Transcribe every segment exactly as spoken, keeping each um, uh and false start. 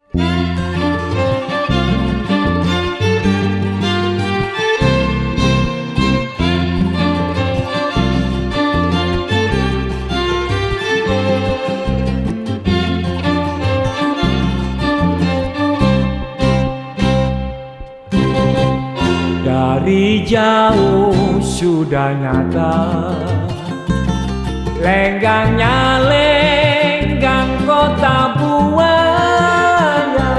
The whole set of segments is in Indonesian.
Dari jauh sudah nyata, lenggangnya lenggang kota buaya.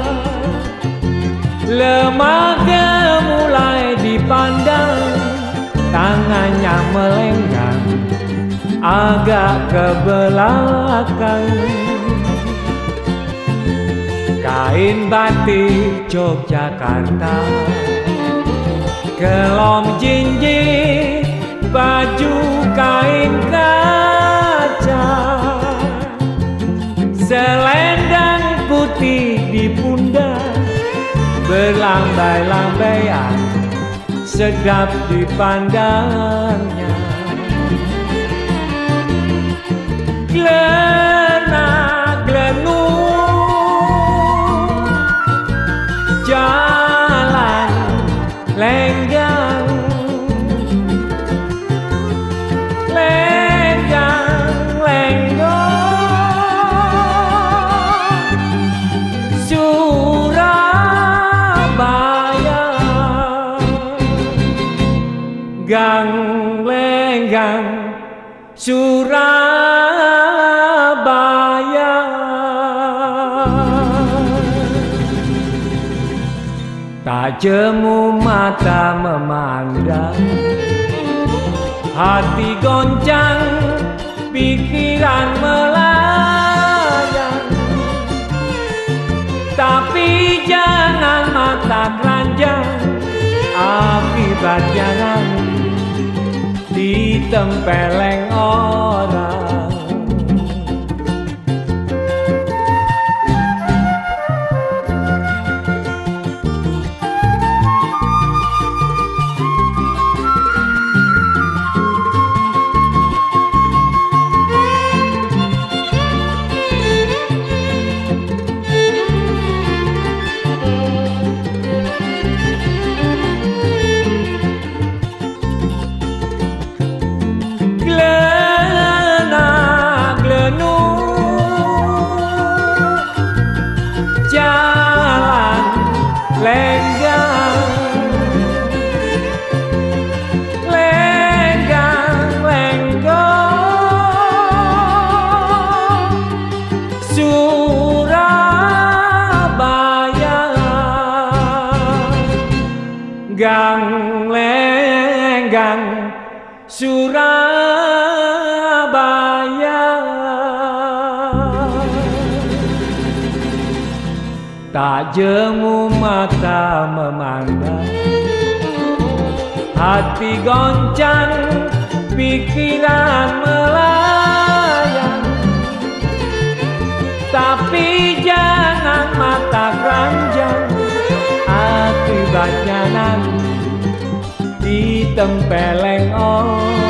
Lemah mulai dipandang, tangannya melenggang agak ke belakang. Kain batik Yogyakarta, kelom jinjit, baju kain kaca, selendang putih di pundak, berlambai-lambaian, sedap dipandangnya. Glena-glenu jalan lenggang, lenggang, lenggong, Surabaya. Gang lenggang Surabaya. Tak jemu mata memandang, hati goncang, pikiran melayang. Tapi jangan mata keranjang, akibatnya nanti ditempeleng orang. Jalan lenggang, lenggang, lenggong, Surabaya. Gang lenggang Surabaya. Tak jemu mata memandang, hati goncang, pikiran melayang. Tapi jangan mata keranjang, akibatnya nanti ditempeleng orang.